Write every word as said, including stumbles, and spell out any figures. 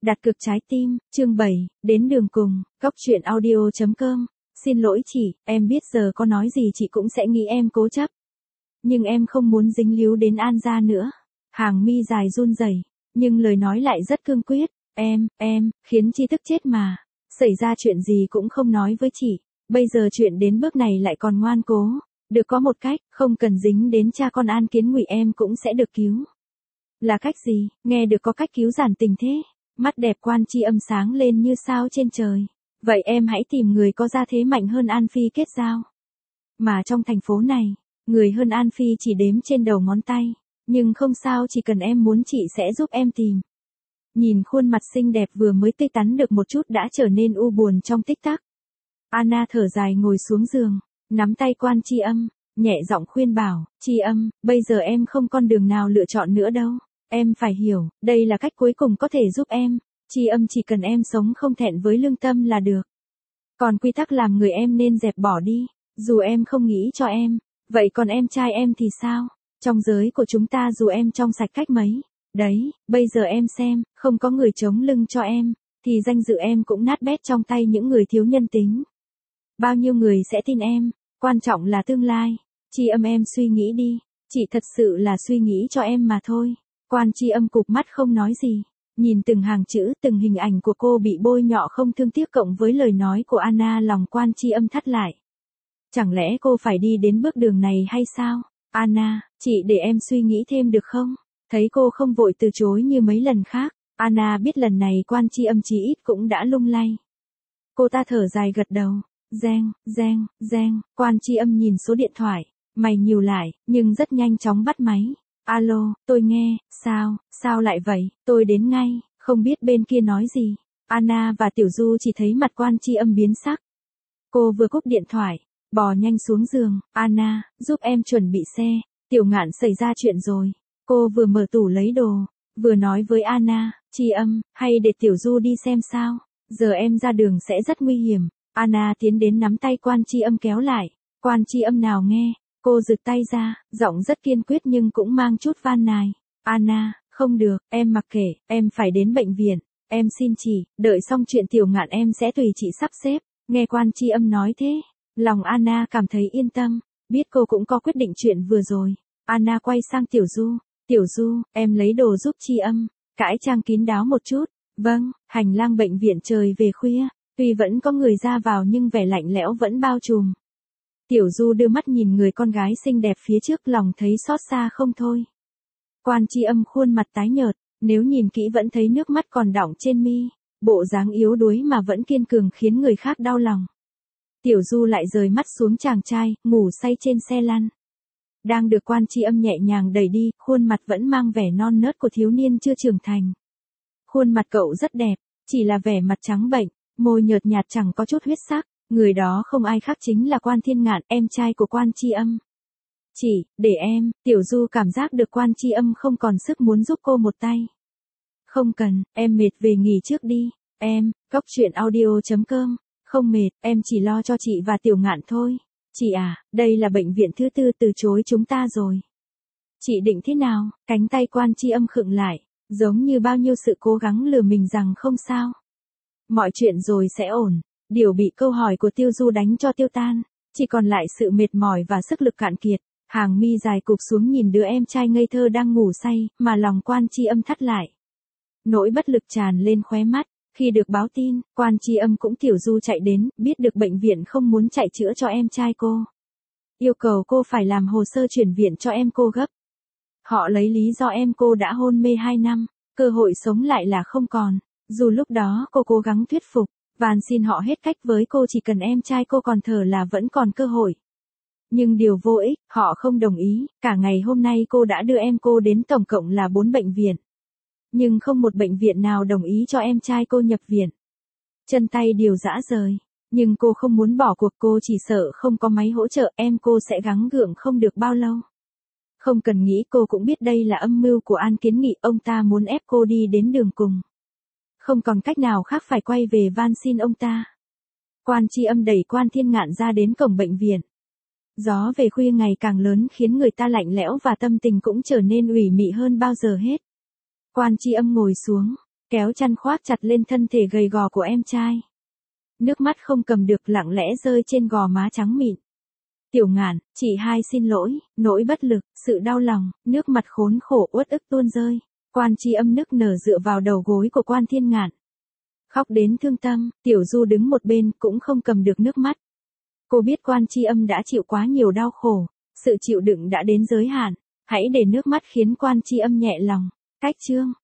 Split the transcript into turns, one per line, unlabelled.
Đặt cược trái tim, chương bảy, đến đường cùng, Cóc truyện audio chấm com. Xin lỗi chị, em biết giờ có nói gì chị cũng sẽ nghĩ em cố chấp. Nhưng em không muốn dính líu đến An gia nữa. Hàng mi dài run rẩy, nhưng lời nói lại rất cương quyết. Em, em, khiến chi tức chết mà. Xảy ra chuyện gì cũng không nói với chị. Bây giờ chuyện đến bước này lại còn ngoan cố. Được có một cách, không cần dính đến cha con An Kiến Ngụy em cũng sẽ được cứu. Là cách gì? Nghe được có cách cứu giản tình thế. Mắt đẹp Quan Chi Âm sáng lên như sao trên trời. Vậy em hãy tìm người có gia thế mạnh hơn An Phi kết giao. Mà trong thành phố này, người hơn An Phi chỉ đếm trên đầu ngón tay. Nhưng không sao, chỉ cần em muốn chị sẽ giúp em tìm. Nhìn khuôn mặt xinh đẹp vừa mới tươi tắn được một chút đã trở nên u buồn trong tích tắc. Anna thở dài ngồi xuống giường, nắm tay Quan Chi Âm, nhẹ giọng khuyên bảo, Chi Âm, bây giờ em không con đường nào lựa chọn nữa đâu. Em phải hiểu, đây là cách cuối cùng có thể giúp em. Chi Âm, chỉ cần em sống không thẹn với lương tâm là được. Còn quy tắc làm người em nên dẹp bỏ đi. Dù em không nghĩ cho em, vậy còn em trai em thì sao? Trong giới của chúng ta dù em trong sạch cách mấy, đấy, bây giờ em xem, không có người chống lưng cho em, thì danh dự em cũng nát bét trong tay những người thiếu nhân tính. Bao nhiêu người sẽ tin em, quan trọng là tương lai. Chi Âm, em suy nghĩ đi, chị thật sự là suy nghĩ cho em mà thôi. Quan Chi Âm cụp mắt không nói gì, nhìn từng hàng chữ, từng hình ảnh của cô bị bôi nhọ không thương tiếc cộng với lời nói của Anna, lòng Quan Chi Âm thắt lại. Chẳng lẽ cô phải đi đến bước đường này hay sao? Anna, chị để em suy nghĩ thêm được không? Thấy cô không vội từ chối như mấy lần khác, Anna biết lần này Quan Chi Âm chí ít cũng đã lung lay. Cô ta thở dài gật đầu, reng, reng, reng, Quan Chi Âm nhìn số điện thoại, mày nhíu lại, nhưng rất nhanh chóng bắt máy. Alo, tôi nghe, sao, sao lại vậy, tôi đến ngay, không biết bên kia nói gì. Anna và Tiểu Du chỉ thấy mặt Quan Chi Âm biến sắc. Cô vừa cúp điện thoại, bò nhanh xuống giường, Anna, giúp em chuẩn bị xe, Tiểu Ngạn xảy ra chuyện rồi. Cô vừa mở tủ lấy đồ, vừa nói với Anna, Chi Âm, hay để Tiểu Du đi xem sao, giờ em ra đường sẽ rất nguy hiểm. Anna tiến đến nắm tay Quan Chi Âm kéo lại, Quan Chi Âm nào nghe. Cô giựt tay ra, giọng rất kiên quyết nhưng cũng mang chút van nài. Anna, không được, em mặc kệ, em phải đến bệnh viện, em xin chị, đợi xong chuyện Tiểu Ngạn em sẽ tùy chị sắp xếp. Nghe Quan Chi Âm nói thế, lòng Anna cảm thấy yên tâm, biết cô cũng có quyết định chuyện vừa rồi. Anna quay sang Tiểu Du, Tiểu Du, em lấy đồ giúp Chi Âm, cải trang kín đáo một chút. Vâng, hành lang bệnh viện trời về khuya, tuy vẫn có người ra vào nhưng vẻ lạnh lẽo vẫn bao trùm. Tiểu Du đưa mắt nhìn người con gái xinh đẹp phía trước, lòng thấy xót xa không thôi. Quan Chi Âm khuôn mặt tái nhợt, nếu nhìn kỹ vẫn thấy nước mắt còn đọng trên mi, bộ dáng yếu đuối mà vẫn kiên cường khiến người khác đau lòng. Tiểu Du lại rời mắt xuống chàng trai, ngủ say trên xe lăn. Đang được Quan Chi Âm nhẹ nhàng đẩy đi, khuôn mặt vẫn mang vẻ non nớt của thiếu niên chưa trưởng thành. Khuôn mặt cậu rất đẹp, chỉ là vẻ mặt trắng bệnh, môi nhợt nhạt chẳng có chút huyết sắc. Người đó không ai khác chính là Quan Thiên Ngạn, em trai của Quan Chi Âm. Chị, để em, Tiểu Du cảm giác được Quan Chi Âm không còn sức muốn giúp cô một tay. Không cần, em mệt về nghỉ trước đi, em, Cóc truyện audio chấm com, không mệt, em chỉ lo cho chị và Tiểu Ngạn thôi. Chị à, đây là bệnh viện thứ tư từ chối chúng ta rồi. Chị định thế nào? Cánh tay Quan Chi Âm khựng lại, giống như bao nhiêu sự cố gắng lừa mình rằng không sao. Mọi chuyện rồi sẽ ổn. Điều bị câu hỏi của Tiêu Du đánh cho tiêu tan, chỉ còn lại sự mệt mỏi và sức lực cạn kiệt. Hàng mi dài cụp xuống nhìn đứa em trai ngây thơ đang ngủ say, mà lòng Quan Chi Âm thắt lại. Nỗi bất lực tràn lên khóe mắt, khi được báo tin, Quan Chi Âm cũng Tiểu Du chạy đến, biết được bệnh viện không muốn chạy chữa cho em trai cô. Yêu cầu cô phải làm hồ sơ chuyển viện cho em cô gấp. Họ lấy lý do em cô đã hôn mê hai năm, cơ hội sống lại là không còn. Dù lúc đó cô cố gắng thuyết phục, van xin họ hết cách với cô, chỉ cần em trai cô còn thở là vẫn còn cơ hội. Nhưng điều vô ích, họ không đồng ý, cả ngày hôm nay cô đã đưa em cô đến tổng cộng là bốn bệnh viện. Nhưng không một bệnh viện nào đồng ý cho em trai cô nhập viện. Chân tay đều rã rời, nhưng cô không muốn bỏ cuộc, cô chỉ sợ không có máy hỗ trợ em cô sẽ gắng gượng không được bao lâu. Không cần nghĩ, cô cũng biết đây là âm mưu của An Kiến Nghị, ông ta muốn ép cô đi đến đường cùng. Không còn cách nào khác phải quay về van xin ông ta. Quan Chi Âm đẩy Quan Thiên Ngạn ra đến cổng bệnh viện. Gió về khuya ngày càng lớn khiến người ta lạnh lẽo và tâm tình cũng trở nên ủy mị hơn bao giờ hết. Quan Chi Âm ngồi xuống, kéo chăn khoác chặt lên thân thể gầy gò của em trai. Nước mắt không cầm được lặng lẽ rơi trên gò má trắng mịn. Tiểu Ngạn, chị hai xin lỗi, nỗi bất lực, sự đau lòng, nước mặt khốn khổ uất ức tuôn rơi. Quan Tri Âm nức nở dựa vào đầu gối của Quan Thiên Ngạn. Khóc đến thương tâm, Tiểu Du đứng một bên cũng không cầm được nước mắt. Cô biết Quan Tri Âm đã chịu quá nhiều đau khổ, sự chịu đựng đã đến giới hạn, hãy để nước mắt khiến Quan Tri Âm nhẹ lòng. Cách chương